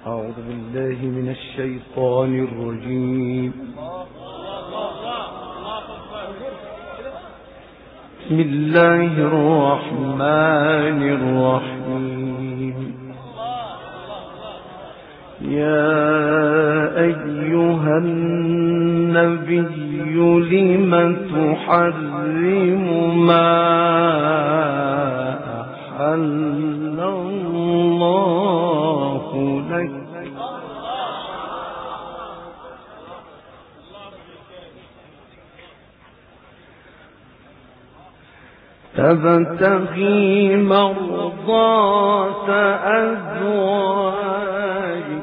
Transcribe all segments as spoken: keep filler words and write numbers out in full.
أعوذ بالله من الشيطان الرجيم. بسم الله الرحمن الرحيم. يا أيها النبي لم تحرم ما أحل الله لك تبتغي مرضات أزواجك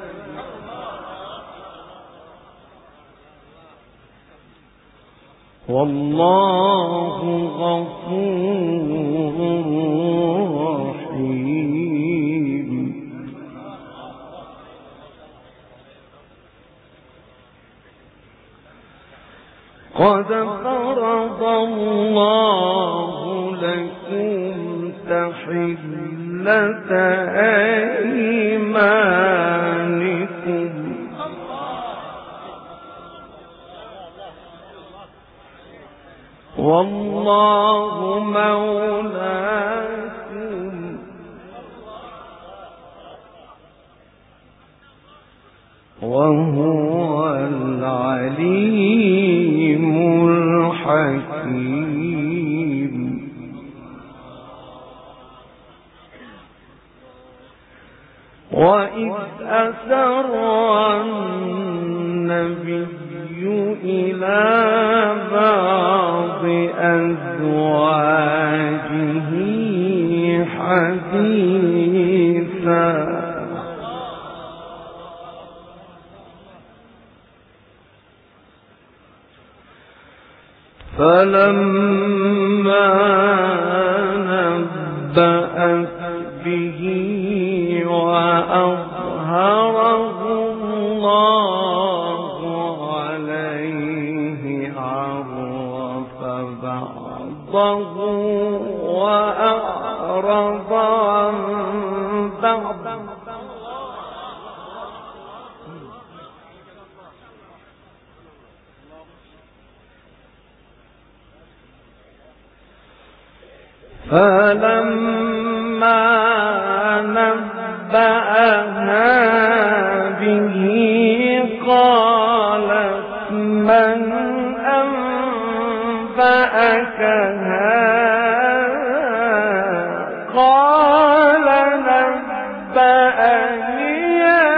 والله غفور رحيم. قد فرض الله لكم تحلة أيمانكم والله مولاكم وهو العليم الحكيم. وإذ أسر النبي إلى بعض أزواجه حديثا فلما نبأت به وأظهره الله عليه عرف بعضه وأعرض عن بعض فلما نبأها به قالت من أنبأك هذا قال نبأني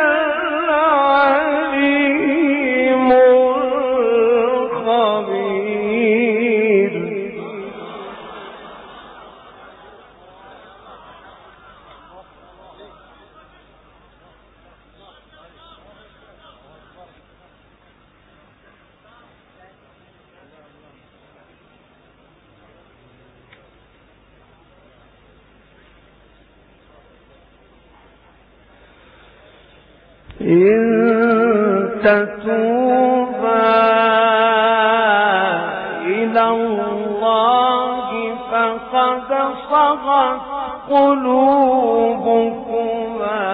العليم الخبير. إن تتوبا إلى الله فقد صغت قلوبكما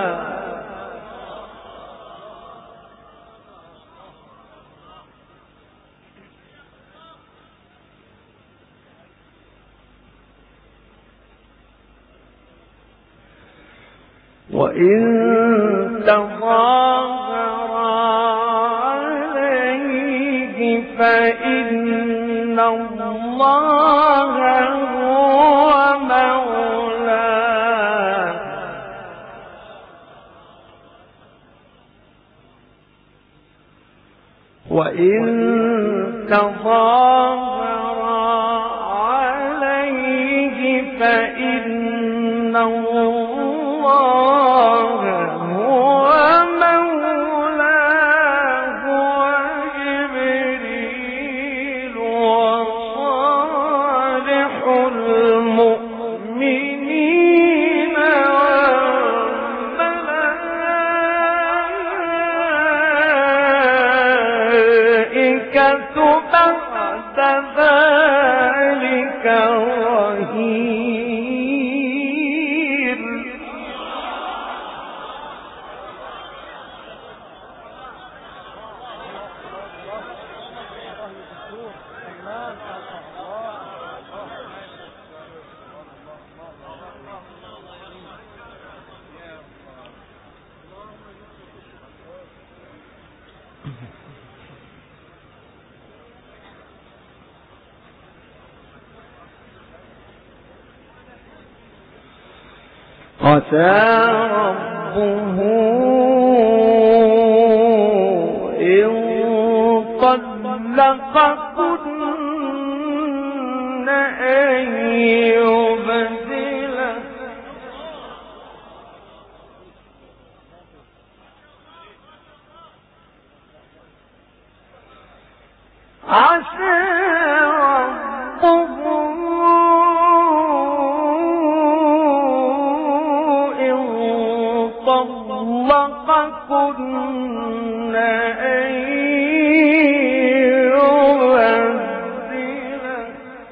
وإن تظاهرا عليه فإن الله هو مولاه وإن تظاهرا عليه فإن الله بعد ذلك رهيب. عسى ربه إن طلقكن أن يبدله عسى ربه طلقكن أن يبدله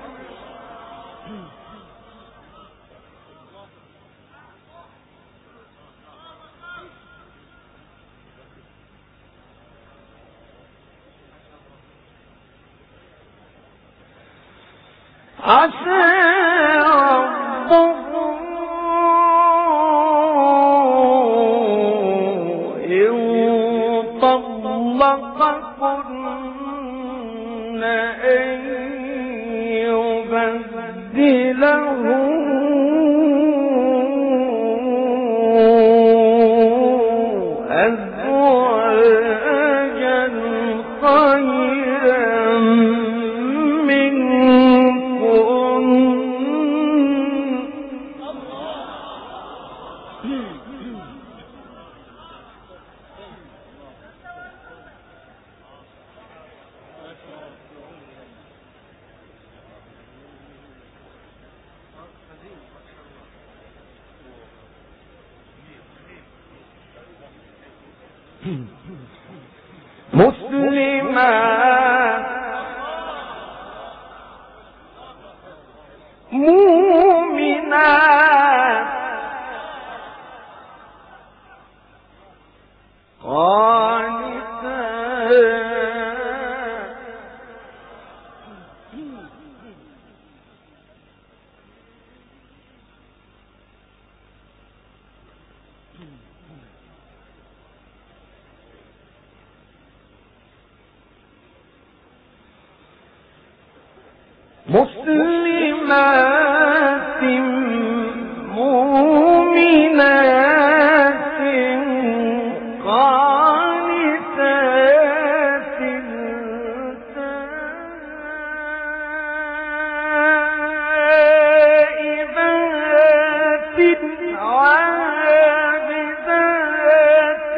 عسى ربه طلقكن أن يبدله أزواجا خيرا منكن مسلمات مؤمنات قانتات مسلمات مؤمنات قانتات تائبات عابدات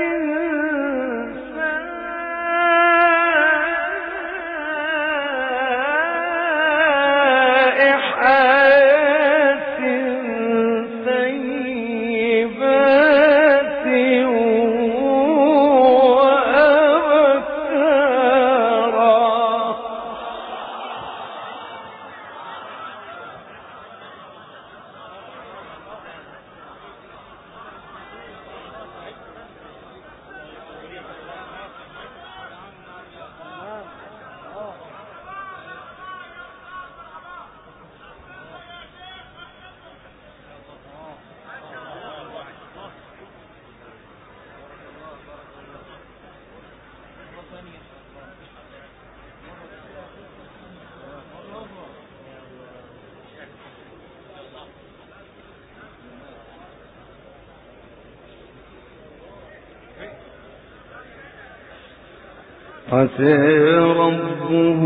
عسى ربه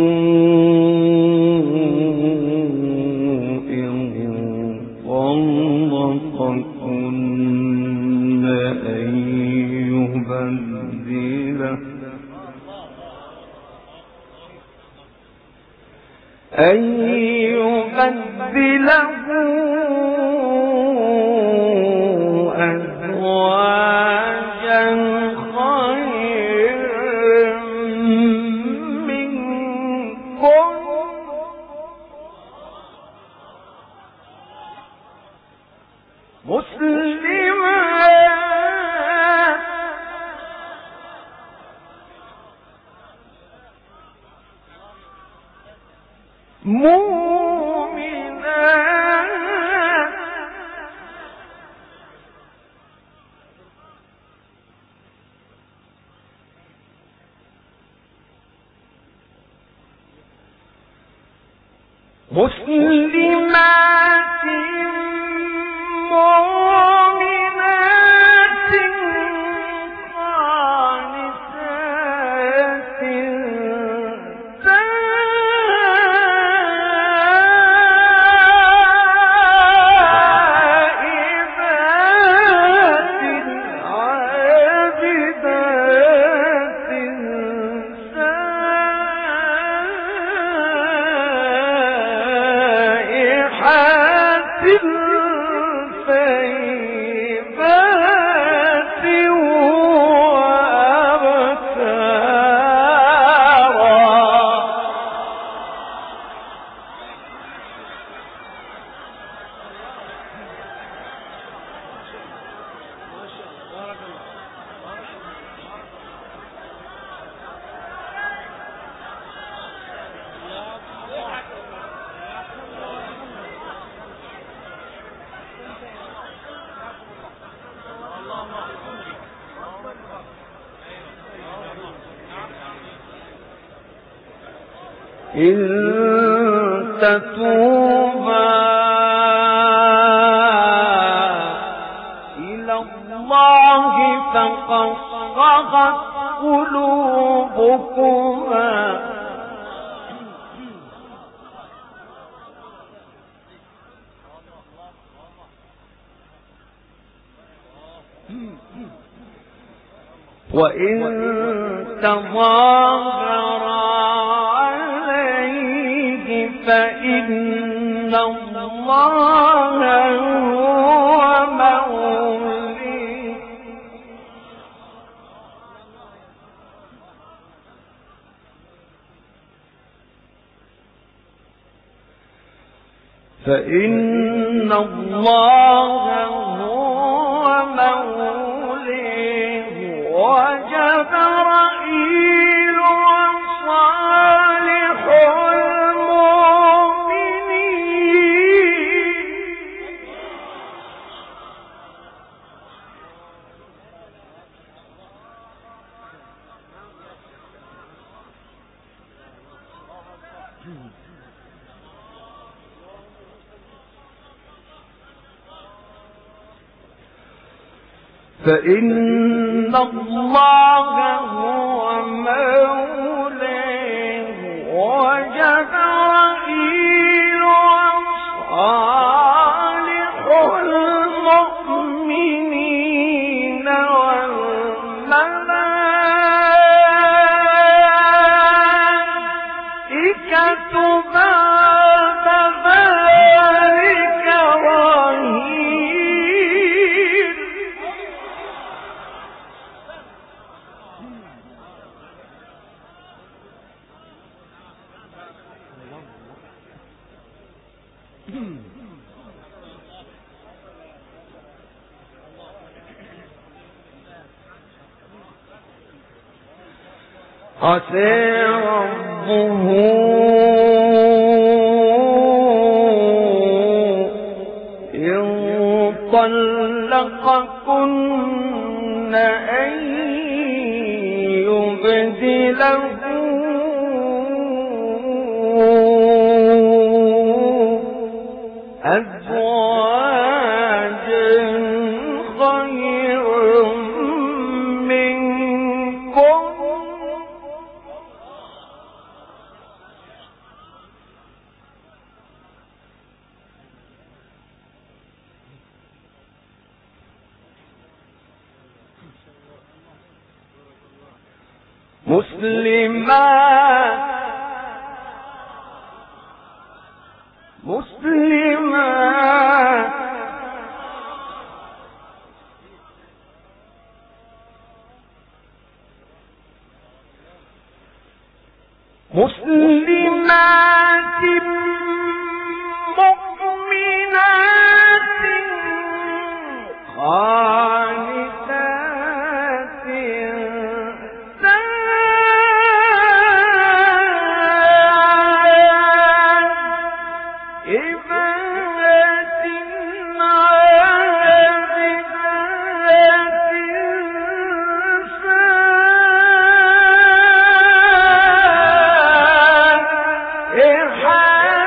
إن طلقكن أن يبدله أن يبدله أزواجا مسلمات مؤمنات مسلمات مؤمنات قانتات إن تتوبا إلى الله فقد صغت قلوبكما وإن تظاهرا فإن الله هو موليه فإن الله هو موليه وجبرائيل وصالح فإن الله هو مولاه وجبرائيل وصالح المؤمنين والملائكة بعد ذلك ظهير عسى ربه إن طلقكن أن يبدله أزواجا خيرا منكم مسلمات مسلمات مسلمات مؤمنات قانتات إرحام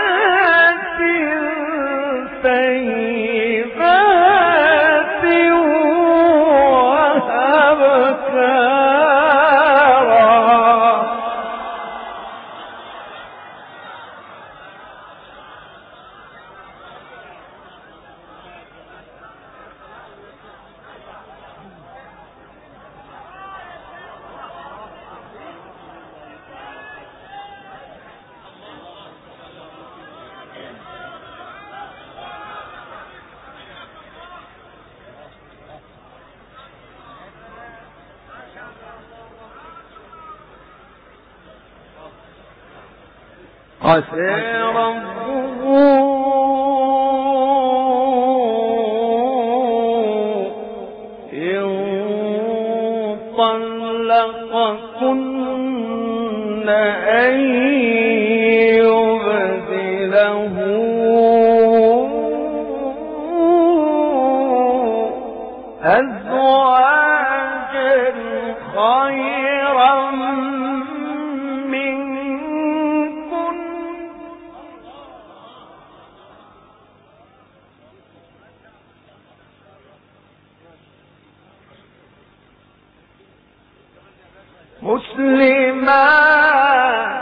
عسى ربه إن طلقكن أن يبدله أزواجا خيرا منكن مسلمات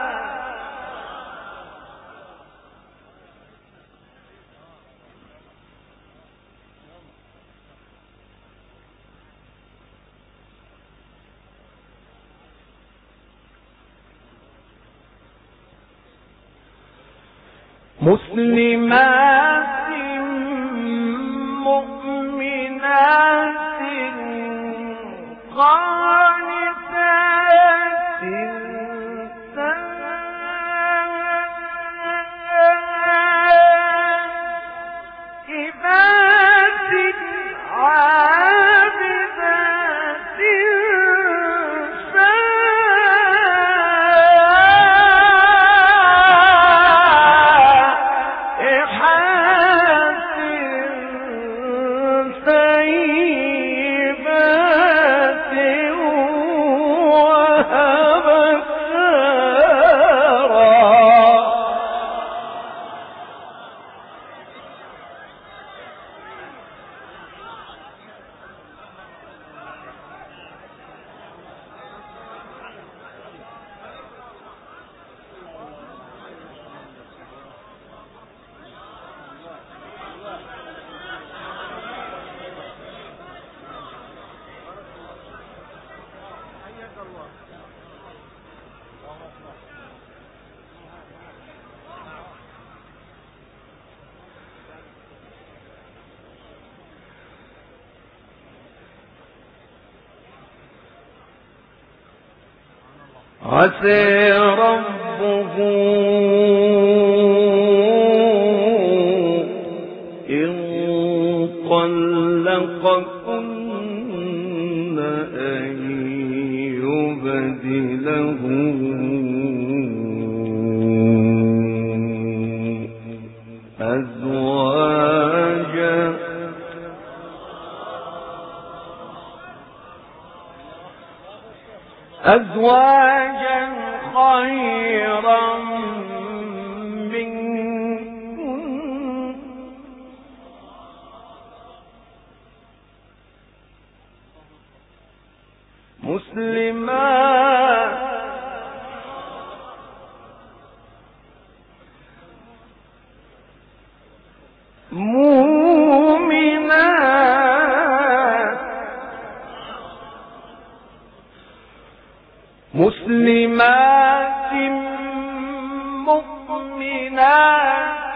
مسلمات مؤمنات قانتات تائبات عابدات عسى ربه إن طلقكن أن يبدله أزواجا أزواجا خيرا منكن مسلمات مؤمنات مسلمات مؤمنات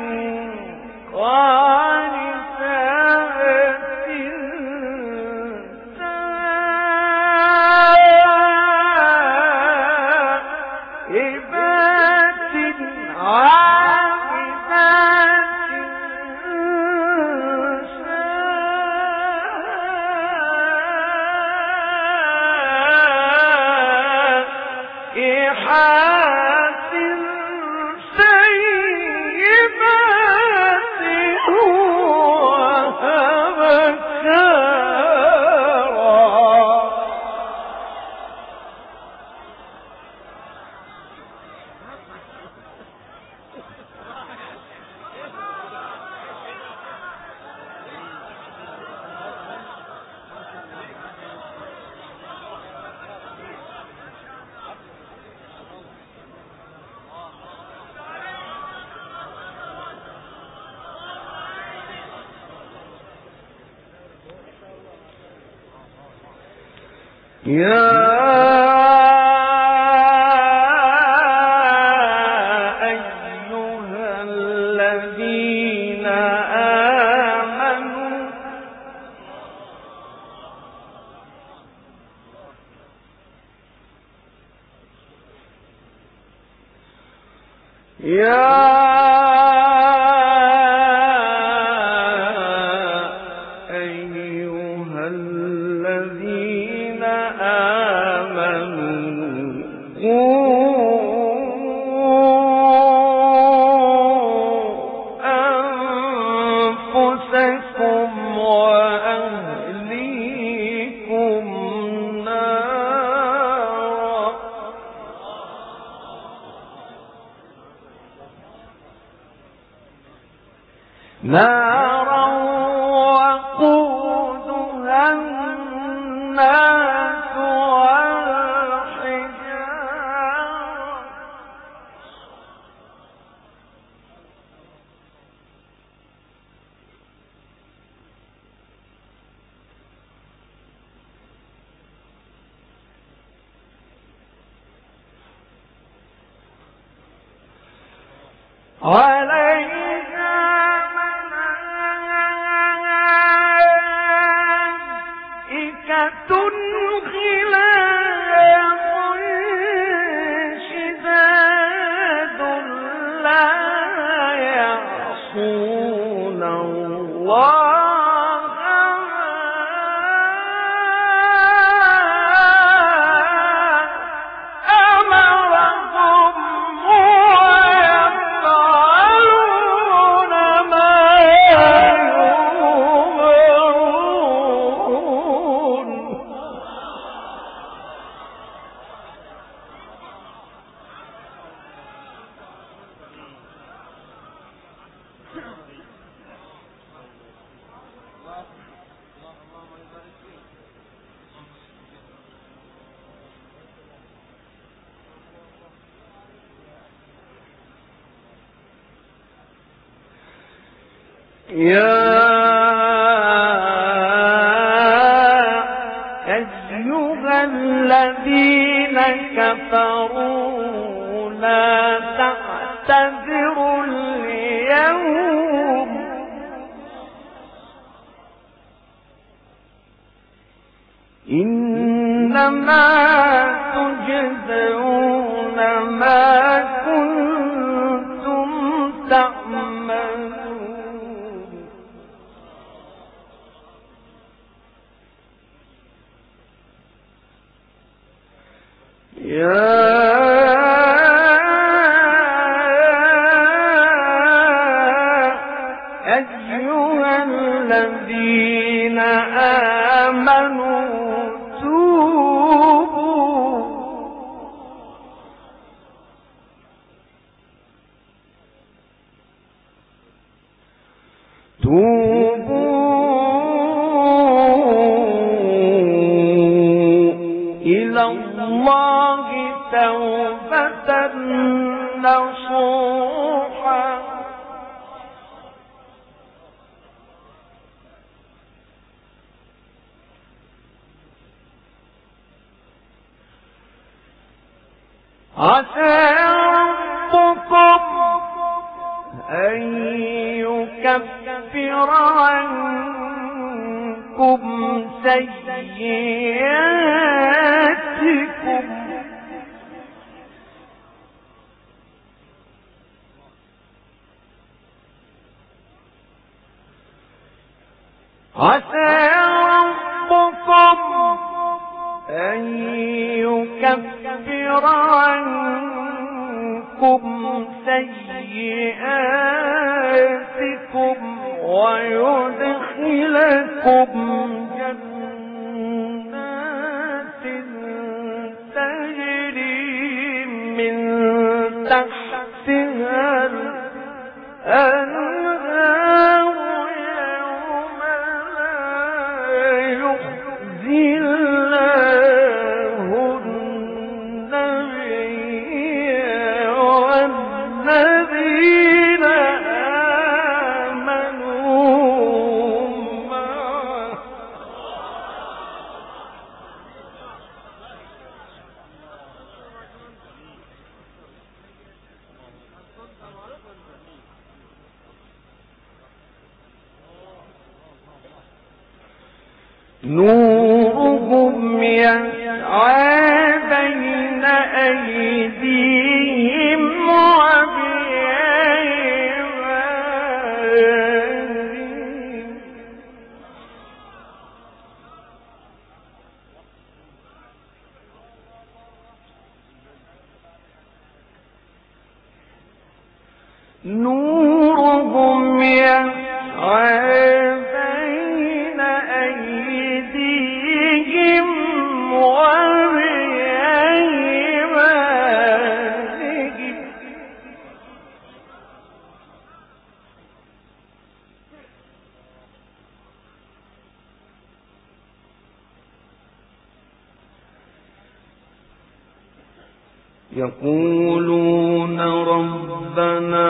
قانتات تائبات عابدات سائحات سيبات وأبكارا يا أيها الذين آمنوا نارا وقودها الناس والحجارة عليها ملائكة غلاظ شداد لا يعصون الله يا أيها الذين كفروا لا تعتذروا اليوم إنما تجزون ما كنتم تعملون. يا أيها الذين آمنوا توبوا توبوا إلى الله توبة نصوحا عسى ربكم أن يكفر عنكم سيئاتكم عسى ربكم أن يكفر عنكم سيئاتكم ويدخلكم جنات تجري من تحتها الأنهار يوم لا يخزي الله النبي والذين آمنوا معه نورهم يسعى بين أيديهم وبأيمانهم نورهم يسعى بين أيديهم وبأيمانهم يقولون ربنا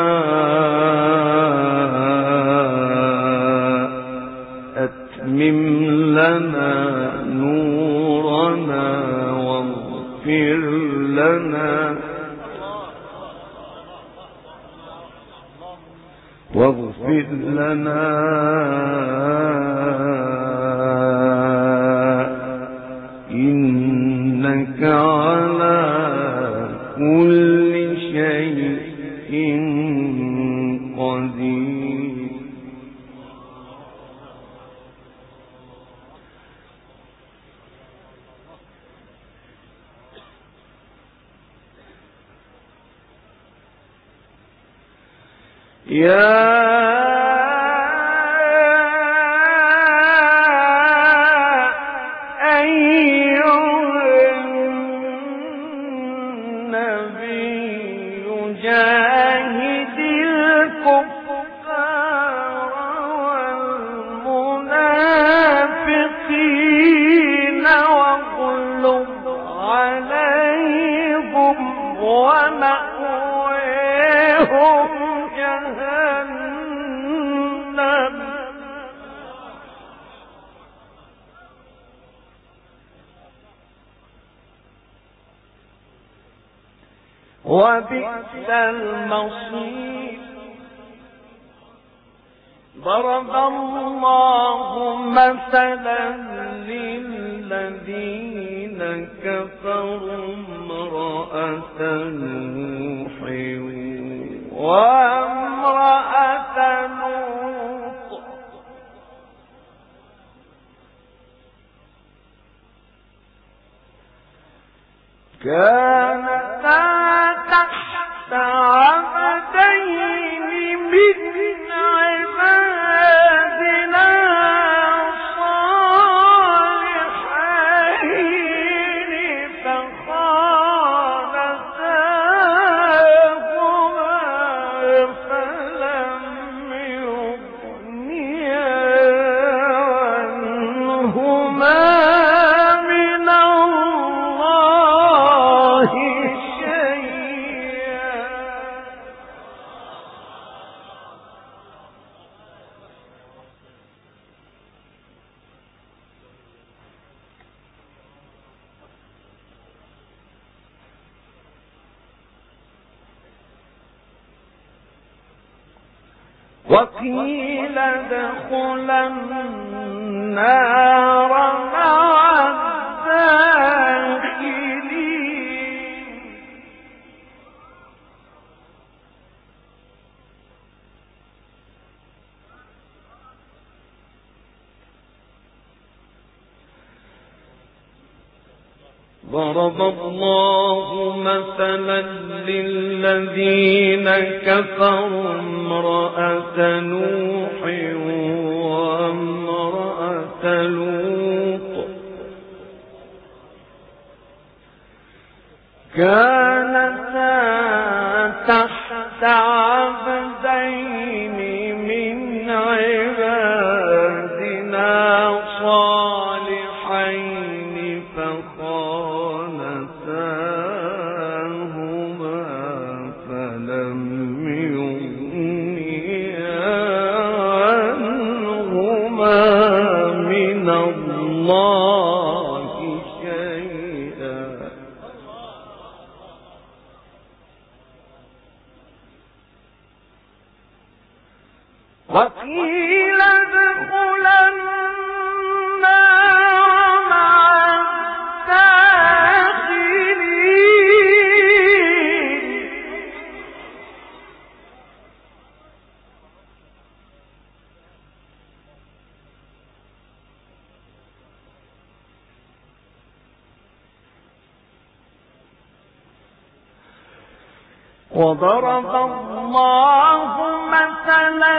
أتمم لنا نورنا واغفر لنا واغفر لنا إنك على كل شيء قدير. يا جاهد الكفار والمنافقين واغلظ عليهم ومأواهم جهنم وبئس المصير. ضرب الله مثلا للذين كفروا امرأة نوح وامرأة لوط كانتا تحت عبدين من عبادنا صالحين فخانتاهما فلم يغنيا عنهما من الله شيئا وقيل ادخلا النار مع الداخلين. ضرب الله مثلا للذين كفروا امرأة نوح وامرأة لوط كانتا تحت عبدين من عبادنا صالحين فخانتاهما فلم يغنيا عنهما من الله شيئا وقيل ادخلا النار مع الداخلين. وضرب الله مثلا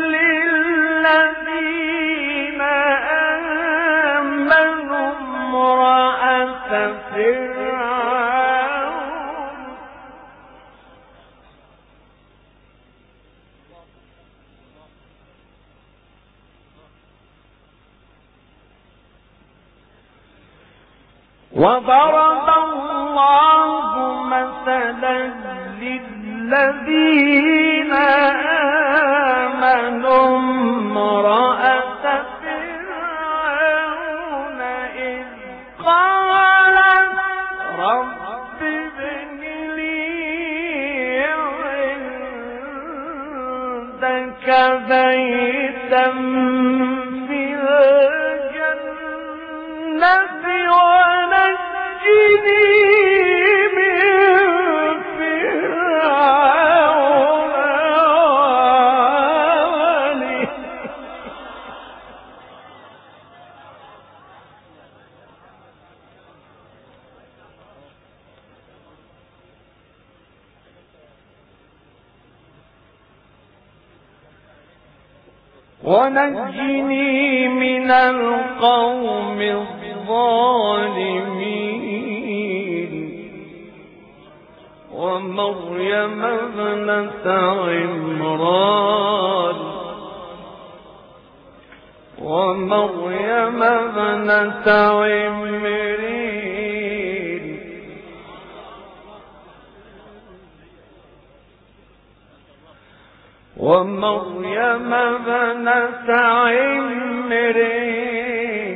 للذين آمنوا امرأة فرعون وضرب الله مثلا للذين آمنوا امرأة فرعون إذ قالت رب ابن لي عندك بيتا في الجنة ونجني ونجني من القوم الظالمين ومريم ابنة عمران ومريم ابنة عمران ومريم ابنة عمران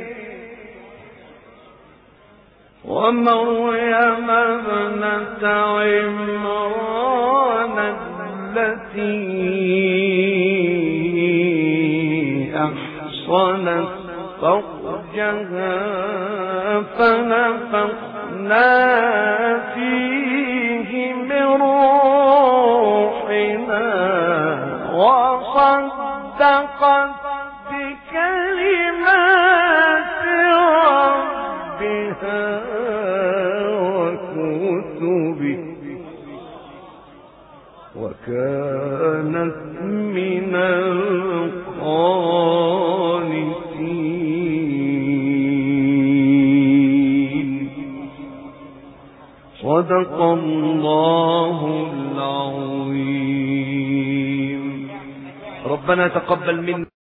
ومريم ابنة عمران التي أحصنت فرجها فنفخنا فيه من روحنا وصدقت بكلمات ربها وكتبه وكانت من القانتين. صدق الله العظيم. ربنا تقبل منا.